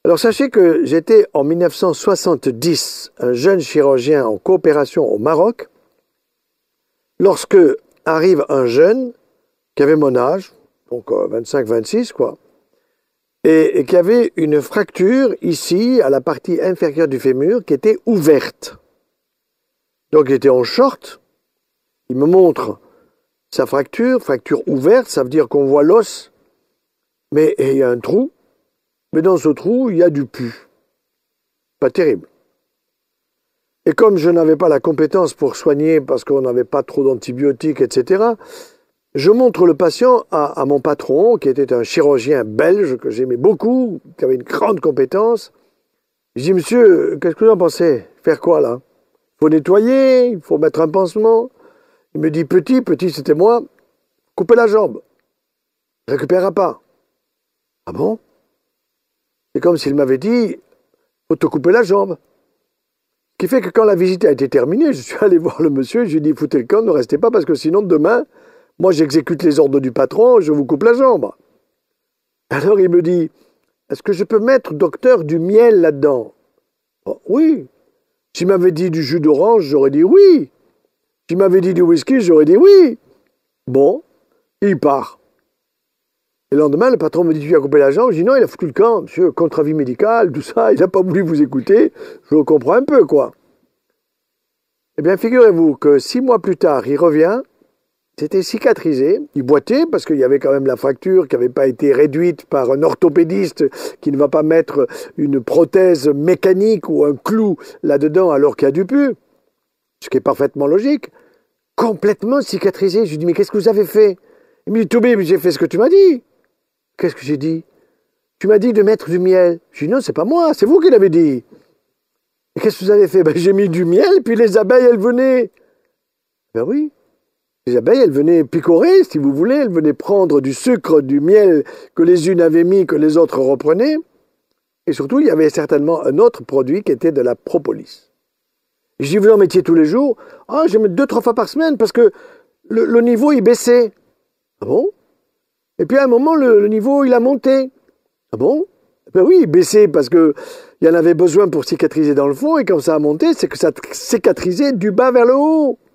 Alors sachez que j'étais en 1970 un jeune chirurgien en coopération au Maroc, lorsque arrive un jeune qui avait mon âge, donc 25-26 quoi, et qui avait une fracture ici, à la partie inférieure du fémur, qui était ouverte. Donc il était en short, il me montre sa fracture ouverte, ça veut dire qu'on voit l'os, mais il y a un trou, mais dans ce trou, il y a du pus. Pas terrible. Et comme je n'avais pas la compétence pour soigner, parce qu'on n'avait pas trop d'antibiotiques, etc., je montre le patient à mon patron, qui était un chirurgien belge, que j'aimais beaucoup, qui avait une grande compétence. Je dis, monsieur, qu'est-ce que vous en pensez? Faire quoi, là? Il faut nettoyer, il faut mettre un pansement. Il me dit, petit, c'était moi, coupez la jambe. Il ne récupérera pas. Ah bon? C'est comme s'il m'avait dit, faut te couper la jambe. Ce qui fait que quand la visite a été terminée, je suis allé voir le monsieur, je lui ai dit, foutez le camp, ne restez pas, parce que sinon, demain, moi, j'exécute les ordres du patron, je vous coupe la jambe. Alors, il me dit, est-ce que je peux mettre, docteur, du miel là-dedans? Oh, oui. S'il m'avait dit du jus d'orange, j'aurais dit oui. S'il m'avait dit du whisky, j'aurais dit oui. Bon, il part. Et le lendemain, le patron me dit, tu lui as coupé la jambe? Je dis, non, il a foutu le camp, monsieur, contre-avis médical, tout ça, il n'a pas voulu vous écouter. Je le comprends un peu, quoi. Eh bien, figurez-vous que 6 mois plus tard, il revient, c'était cicatrisé, il boitait, parce qu'il y avait quand même la fracture qui n'avait pas été réduite par un orthopédiste qui ne va pas mettre une prothèse mécanique ou un clou là-dedans alors qu'il y a du pus, ce qui est parfaitement logique. Complètement cicatrisé. Je lui dis, mais qu'est-ce que vous avez fait? Il me dit, Toubib, j'ai fait ce que tu m'as dit. Qu'est-ce que j'ai dit? Tu m'as dit de mettre du miel. Je dis, non, c'est pas moi, c'est vous qui l'avez dit. Et qu'est-ce que vous avez fait? Ben, j'ai mis du miel, puis les abeilles, elles venaient. Ben oui. Les abeilles, elles venaient picorer, si vous voulez, elles venaient prendre du sucre, du miel que les unes avaient mis, que les autres reprenaient. Et surtout, il y avait certainement un autre produit qui était de la propolis. Je dis, vous en mettiez tous les jours? Ah, je mets 2-3 fois par semaine parce que le niveau, il baissait. Ah bon? Et puis à un moment, le niveau, il a monté. Ah bon? Ben oui, il baissait parce qu'il y en avait besoin pour cicatriser dans le fond, et quand ça a monté, c'est que ça cicatrisait du bas vers le haut.